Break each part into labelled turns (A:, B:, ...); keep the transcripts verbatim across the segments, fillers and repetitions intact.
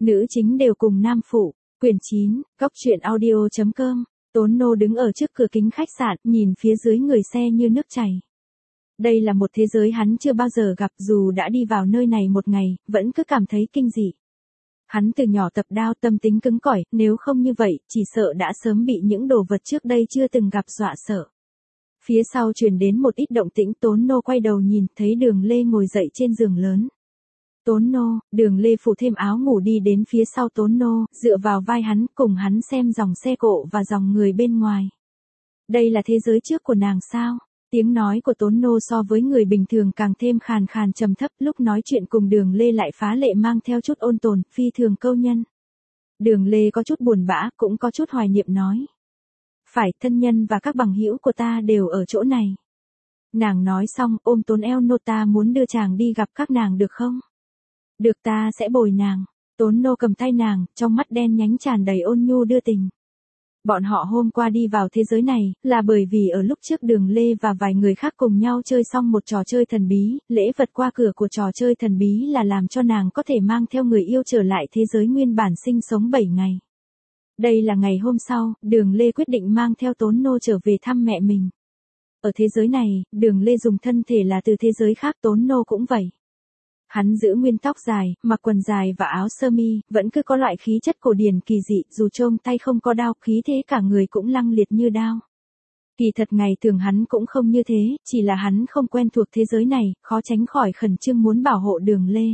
A: Nữ chính đều cùng nam phụ. Quyển chín, Cóc truyện audio chấm com. Tốn Nô đứng ở trước cửa kính khách sạn, nhìn phía dưới người xe như nước chảy. Đây là một thế giới hắn chưa bao giờ gặp, dù đã đi vào nơi này một ngày, vẫn cứ cảm thấy kinh dị. Hắn từ nhỏ tập đao, tâm tính cứng cỏi, nếu không như vậy, chỉ sợ đã sớm bị những đồ vật trước đây chưa từng gặp dọa sợ. Phía sau truyền đến một ít động tĩnh, Tốn Nô quay đầu nhìn, thấy Đường Lê ngồi dậy trên giường lớn. Tốn Nô, Đường Lê phủ thêm áo ngủ đi đến phía sau Tốn Nô, dựa vào vai hắn, cùng hắn xem dòng xe cộ và dòng người bên ngoài. Đây là thế giới trước của nàng sao? Tiếng nói của Tốn Nô so với người bình thường càng thêm khàn khàn trầm thấp, lúc nói chuyện cùng Đường Lê lại phá lệ mang theo chút ôn tồn, phi thường câu nhân. Đường Lê có chút buồn bã, cũng có chút hoài niệm nói. Phải, thân nhân và các bằng hữu của ta đều ở chỗ này. Nàng nói xong, ôm Tốn eo Nô, ta muốn đưa chàng đi gặp các nàng được không? Được, ta sẽ bồi nàng. Tốn Nô cầm tay nàng, trong mắt đen nhánh tràn đầy ôn nhu đưa tình. Bọn họ hôm qua đi vào thế giới này, là bởi vì ở lúc trước Đường Lê và vài người khác cùng nhau chơi xong một trò chơi thần bí, lễ vật qua cửa của trò chơi thần bí là làm cho nàng có thể mang theo người yêu trở lại thế giới nguyên bản sinh sống bảy ngày. Đây là ngày hôm sau, Đường Lê quyết định mang theo Tốn Nô trở về thăm mẹ mình. Ở thế giới này, Đường Lê dùng thân thể là từ thế giới khác, Tốn Nô cũng vậy. Hắn giữ nguyên tóc dài, mặc quần dài và áo sơ mi, vẫn cứ có loại khí chất cổ điển kỳ dị, dù trông tay không có đao, khí thế cả người cũng lăng liệt như đao. Kỳ thật ngày thường hắn cũng không như thế, chỉ là hắn không quen thuộc thế giới này, khó tránh khỏi khẩn trương muốn bảo hộ Đường Lê.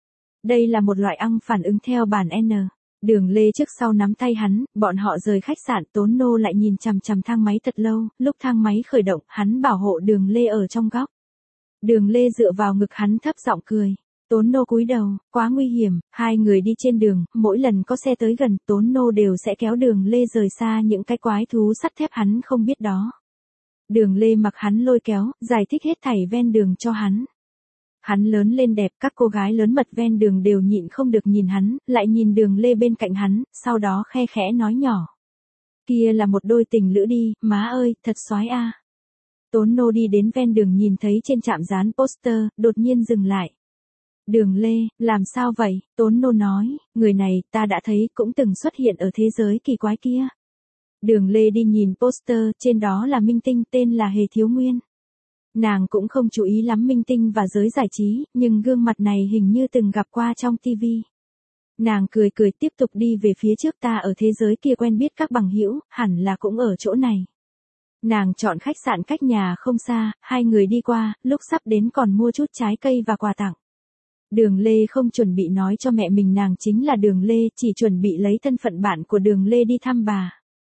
A: Đây là một loại ăng phản ứng theo bản N. Đường Lê trước sau nắm tay hắn, bọn họ rời khách sạn, Tốn Nô lại nhìn chằm chằm thang máy thật lâu, lúc thang máy khởi động, hắn bảo hộ Đường Lê ở trong góc. Đường Lê dựa vào ngực hắn thấp giọng cười. Tốn Nô cúi đầu, quá nguy hiểm, hai người đi trên đường, mỗi lần có xe tới gần, Tốn Nô đều sẽ kéo Đường Lê rời xa những cái quái thú sắt thép hắn không biết đó. Đường Lê mặc hắn lôi kéo, giải thích hết thảy ven đường cho hắn. Hắn lớn lên đẹp, các cô gái lớn mật ven đường đều nhịn không được nhìn hắn, lại nhìn Đường Lê bên cạnh hắn, sau đó khe khẽ nói nhỏ. Kia là một đôi tình lữ đi, má ơi, thật soái a. Tốn Nô đi đến ven đường nhìn thấy trên trạm dán poster, đột nhiên dừng lại. Đường Lê, làm sao vậy? Tốn Nô nói, người này, ta đã thấy, cũng từng xuất hiện ở thế giới kỳ quái kia. Đường Lê đi nhìn poster, trên đó là minh tinh, tên là Hề Thiếu Nguyên. Nàng cũng không chú ý lắm minh tinh và giới giải trí, nhưng gương mặt này hình như từng gặp qua trong ti vi. Nàng cười cười tiếp tục đi về phía trước, ta ở thế giới kia quen biết các bằng hữu, hẳn là cũng ở chỗ này. Nàng chọn khách sạn cách nhà không xa, hai người đi qua, lúc sắp đến còn mua chút trái cây và quà tặng. Đường Lê không chuẩn bị nói cho mẹ mình nàng chính là Đường Lê, chỉ chuẩn bị lấy thân phận bạn của Đường Lê đi thăm bà.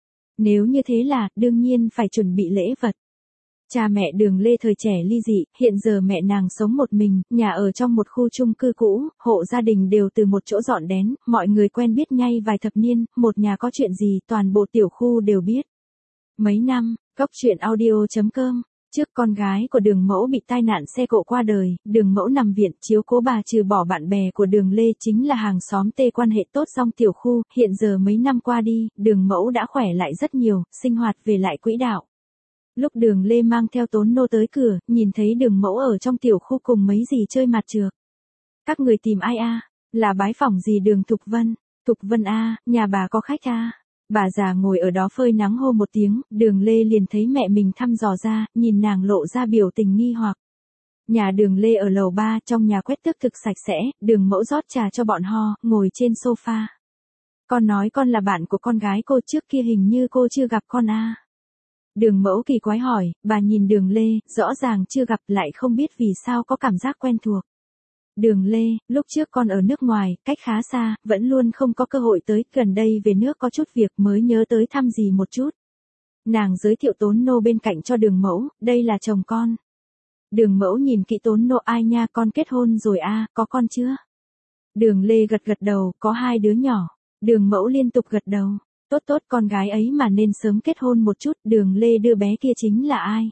A: Nếu như thế là, đương nhiên phải chuẩn bị lễ vật. Cha mẹ Đường Lê thời trẻ ly dị, hiện giờ mẹ nàng sống một mình, nhà ở trong một khu chung cư cũ, hộ gia đình đều từ một chỗ dọn đến, mọi người quen biết nhay vài thập niên, một nhà có chuyện gì, toàn bộ tiểu khu đều biết. Mấy năm, Cóc truyện audio chấm com. Trước con gái của Đường Mẫu bị tai nạn xe cộ qua đời, Đường Mẫu nằm viện chiếu cố bà, trừ bỏ bạn bè của Đường Lê chính là hàng xóm tê quan hệ tốt trong tiểu khu, hiện giờ mấy năm qua đi, Đường Mẫu đã khỏe lại rất nhiều, sinh hoạt về lại quỹ đạo. Lúc Đường Lê mang theo Tốn Nô tới cửa, nhìn thấy Đường Mẫu ở trong tiểu khu cùng mấy dì chơi mặt trược. Các người tìm ai a? Là bái phỏng gì Đường Thục Vân? Thục Vân a, nhà bà có khách a? Bà già ngồi ở đó phơi nắng hô một tiếng, Đường Lê liền thấy mẹ mình thăm dò ra, nhìn nàng lộ ra biểu tình nghi hoặc. Nhà Đường Lê ở lầu ba, trong nhà quét tước thực sạch sẽ, Đường Mẫu rót trà cho bọn ho, ngồi trên sofa. Con nói con là bạn của con gái cô, trước kia hình như cô chưa gặp con a. Đường Mẫu kỳ quái hỏi, bà nhìn Đường Lê, rõ ràng chưa gặp lại không biết vì sao có cảm giác quen thuộc. Đường Lê, lúc trước con ở nước ngoài, cách khá xa, vẫn luôn không có cơ hội tới, gần đây về nước có chút việc mới nhớ tới thăm dì một chút. Nàng giới thiệu Tốn Nô bên cạnh cho Đường Mẫu, đây là chồng con. Đường Mẫu nhìn kỹ Tốn Nô, ai nha, con kết hôn rồi a, có con chưa? Đường Lê gật gật đầu, có hai đứa nhỏ. Đường Mẫu liên tục gật đầu, tốt tốt, con gái ấy mà nên sớm kết hôn một chút. Đường Lê, đứa bé kia chính là ai?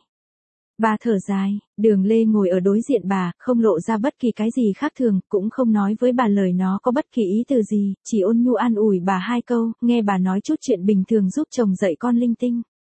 A: Bà thở dài, Đường Lê ngồi ở đối diện bà, không lộ ra bất kỳ cái gì khác thường, cũng không nói với bà lời nó có bất kỳ ý từ gì, chỉ ôn nhu an ủi bà hai câu, nghe bà nói chút chuyện bình thường giúp chồng dạy con linh tinh.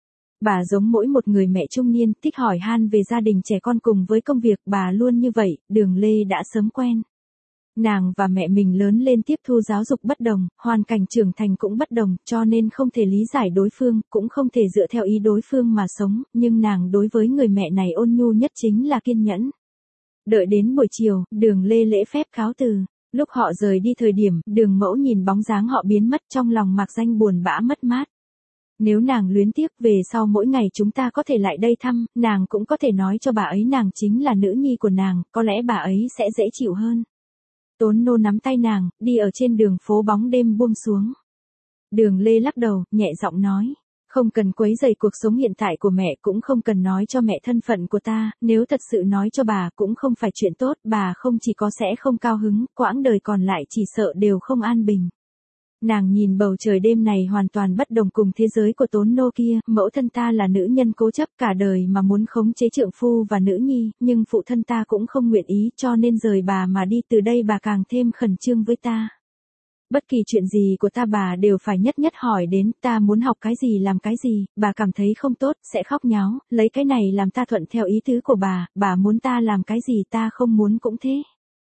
A: Bà giống mỗi một người mẹ trung niên, thích hỏi han về gia đình trẻ con cùng với công việc, bà luôn như vậy, Đường Lê đã sớm quen. Nàng và mẹ mình lớn lên tiếp thu giáo dục bất đồng, hoàn cảnh trưởng thành cũng bất đồng, cho nên không thể lý giải đối phương, cũng không thể dựa theo ý đối phương mà sống, nhưng nàng đối với người mẹ này ôn nhu nhất chính là kiên nhẫn. Đợi đến buổi chiều, Đường Lê lễ phép cáo từ. Lúc họ rời đi thời điểm, Đường Mẫu nhìn bóng dáng họ biến mất trong lòng mạc danh buồn bã mất mát. Nếu nàng luyến tiếc về sau mỗi ngày chúng ta có thể lại đây thăm, nàng cũng có thể nói cho bà ấy nàng chính là nữ nhi của nàng, có lẽ bà ấy sẽ dễ chịu hơn. Tốn Nô nắm tay nàng, đi ở trên đường phố bóng đêm buông xuống. Đường Lê lắc đầu, nhẹ giọng nói. Không cần quấy rầy cuộc sống hiện tại của mẹ, cũng không cần nói cho mẹ thân phận của ta, nếu thật sự nói cho bà cũng không phải chuyện tốt, bà không chỉ có sẽ không cao hứng, quãng đời còn lại chỉ sợ đều không an bình. Nàng nhìn bầu trời đêm này hoàn toàn bất đồng cùng thế giới của Tốn Nô kia, mẫu thân ta là nữ nhân cố chấp cả đời mà muốn khống chế trượng phu và nữ nhi, nhưng phụ thân ta cũng không nguyện ý cho nên rời bà mà đi, từ đây bà càng thêm khẩn trương với ta. Bất kỳ chuyện gì của ta bà đều phải nhất nhất hỏi đến, ta muốn học cái gì làm cái gì, bà cảm thấy không tốt, sẽ khóc nháo, lấy cái này làm ta thuận theo ý tứ của bà, bà muốn ta làm cái gì ta không muốn cũng thế.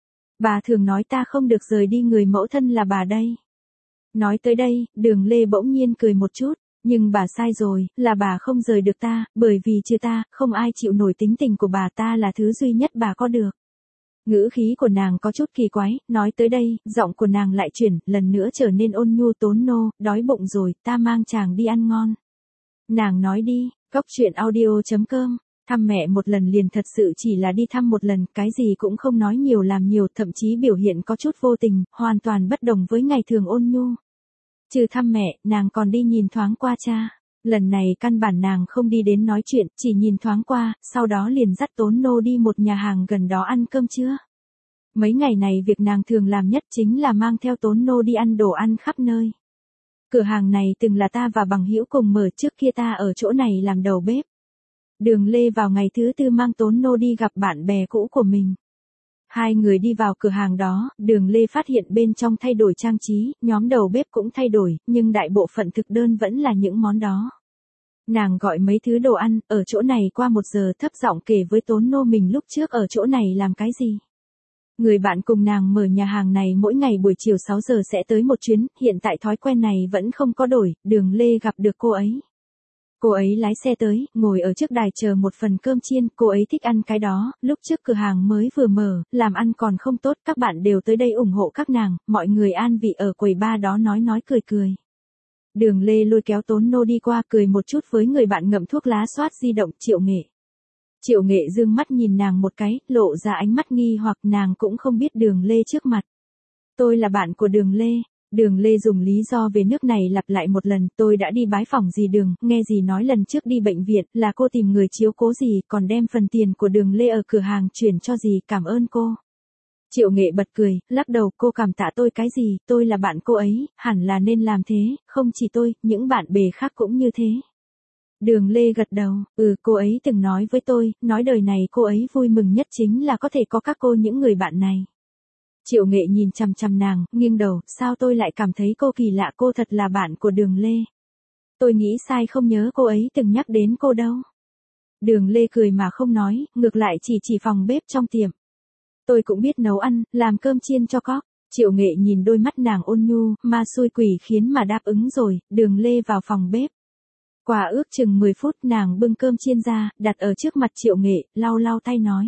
A: Bà thường nói ta không được rời đi người mẫu thân là bà đây. Nói tới đây, Đường Lê bỗng nhiên cười một chút, nhưng bà sai rồi, là bà không rời được ta, bởi vì trừ ta, không ai chịu nổi tính tình của bà, ta là thứ duy nhất bà có được. Ngữ khí của nàng có chút kỳ quái, nói tới đây, giọng của nàng lại chuyển, lần nữa trở nên ôn nhu. Tốn Nô, đói bụng rồi, ta mang chàng đi ăn ngon. Nàng nói đi, cốc truyện audio chấm com, thăm mẹ một lần liền thật sự chỉ là đi thăm một lần, cái gì cũng không nói nhiều làm nhiều, thậm chí biểu hiện có chút vô tình, hoàn toàn bất đồng với ngày thường ôn nhu. Trừ thăm mẹ, nàng còn đi nhìn thoáng qua cha. Lần này căn bản nàng không đi đến nói chuyện, chỉ nhìn thoáng qua, sau đó liền dắt Tốn Nô đi một nhà hàng gần đó ăn cơm trưa. Mấy ngày này việc nàng thường làm nhất chính là mang theo Tốn Nô đi ăn đồ ăn khắp nơi. Cửa hàng này từng là ta và bằng hữu cùng mở, trước kia ta ở chỗ này làm đầu bếp. Đường Lê vào ngày thứ tư mang Tốn Nô đi gặp bạn bè cũ của mình. Hai người đi vào cửa hàng đó, Đường Lê phát hiện bên trong thay đổi trang trí, nhóm đầu bếp cũng thay đổi, nhưng đại bộ phận thực đơn vẫn là những món đó. Nàng gọi mấy thứ đồ ăn, ở chỗ này qua một giờ, thấp giọng kể với Tốn Nô mình lúc trước ở chỗ này làm cái gì. Người bạn cùng nàng mở nhà hàng này mỗi ngày buổi chiều sáu giờ sẽ tới một chuyến, hiện tại thói quen này vẫn không có đổi, Đường Lê gặp được cô ấy. Cô ấy lái xe tới, ngồi ở trước đài chờ một phần cơm chiên, cô ấy thích ăn cái đó, lúc trước cửa hàng mới vừa mở, làm ăn còn không tốt, các bạn đều tới đây ủng hộ các nàng, mọi người an vị ở quầy bar đó nói nói cười cười. Đường Lê lôi kéo Tốn Nô đi qua, cười một chút với người bạn ngậm thuốc lá soát di động. Triệu Nghệ. Triệu Nghệ dương mắt nhìn nàng một cái, lộ ra ánh mắt nghi hoặc, nàng cũng không biết Đường Lê trước mặt. Tôi là bạn của Đường Lê. Đường Lê dùng lý do về nước này lặp lại một lần, tôi đã đi bái phỏng dì Đường, nghe dì nói lần trước đi bệnh viện là cô tìm người chiếu cố dì, còn đem phần tiền của Đường Lê ở cửa hàng chuyển cho dì, cảm ơn cô. Triệu Nghệ bật cười, lắc đầu, cô cảm tạ tôi cái gì, tôi là bạn cô ấy, hẳn là nên làm thế, không chỉ tôi, những bạn bè khác cũng như thế. Đường Lê gật đầu, ừ, cô ấy từng nói với tôi, nói đời này cô ấy vui mừng nhất chính là có thể có các cô những người bạn này. Triệu Nghệ nhìn chằm chằm nàng, nghiêng đầu, sao tôi lại cảm thấy cô kỳ lạ, cô thật là bạn của Đường Lê. Tôi nghĩ sai không nhớ cô ấy từng nhắc đến cô đâu. Đường Lê cười mà không nói, ngược lại chỉ chỉ phòng bếp trong tiệm. Tôi cũng biết nấu ăn, làm cơm chiên cho cóc. Triệu Nghệ nhìn đôi mắt nàng ôn nhu, ma xui quỷ khiến mà đáp ứng rồi, Đường Lê vào phòng bếp. Qua ước chừng mười phút nàng bưng cơm chiên ra, đặt ở trước mặt Triệu Nghệ, lau lau tay nói.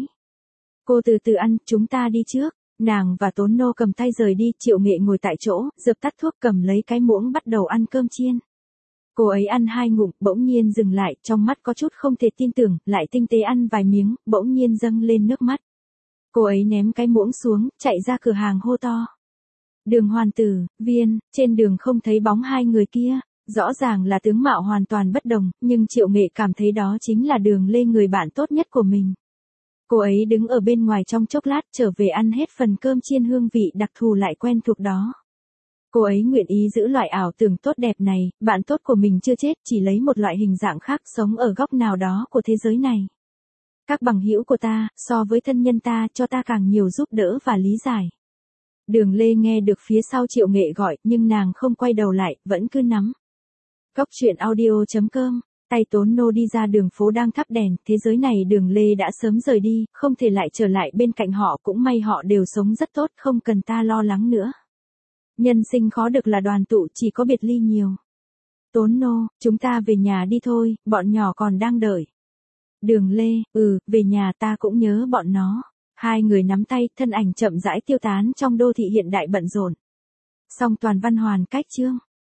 A: Cô từ từ ăn, chúng ta đi trước. Nàng và Tốn Nô cầm tay rời đi, Triệu Nghệ ngồi tại chỗ, dập tắt thuốc, cầm lấy cái muỗng bắt đầu ăn cơm chiên. Cô ấy ăn hai ngụm, bỗng nhiên dừng lại, trong mắt có chút không thể tin tưởng, lại tinh tế ăn vài miếng, bỗng nhiên dâng lên nước mắt. Cô ấy ném cái muỗng xuống, chạy ra cửa hàng hô to. Đường Hoàn Tử, Viên, trên đường không thấy bóng hai người kia, rõ ràng là tướng mạo hoàn toàn bất đồng, nhưng Triệu Nghệ cảm thấy đó chính là Đường Lê, người bạn tốt nhất của mình. Cô ấy đứng ở bên ngoài trong chốc lát, trở về ăn hết phần cơm chiên hương vị đặc thù lại quen thuộc đó. Cô ấy nguyện ý giữ loại ảo tưởng tốt đẹp này, bạn tốt của mình chưa chết, chỉ lấy một loại hình dạng khác sống ở góc nào đó của thế giới này. Các bằng hữu của ta, so với thân nhân ta, cho ta càng nhiều giúp đỡ và lý giải. Đường Lê nghe được phía sau Triệu Nghệ gọi, nhưng nàng không quay đầu lại, vẫn cứ nắm. Cốc truyện audio chấm com Tay Tốn Nô đi ra đường phố đang thắp đèn, thế giới này Đường Lê đã sớm rời đi, không thể lại trở lại bên cạnh họ, cũng may họ đều sống rất tốt, không cần ta lo lắng nữa. Nhân sinh khó được là đoàn tụ, chỉ có biệt ly nhiều. Tốn Nô, chúng ta về nhà đi thôi, bọn nhỏ còn đang đợi. Đường Lê, ừ, về nhà, ta cũng nhớ bọn nó. Hai người nắm tay, thân ảnh chậm rãi tiêu tán trong đô thị hiện đại bận rộn. Song toàn văn hoàn cách chương.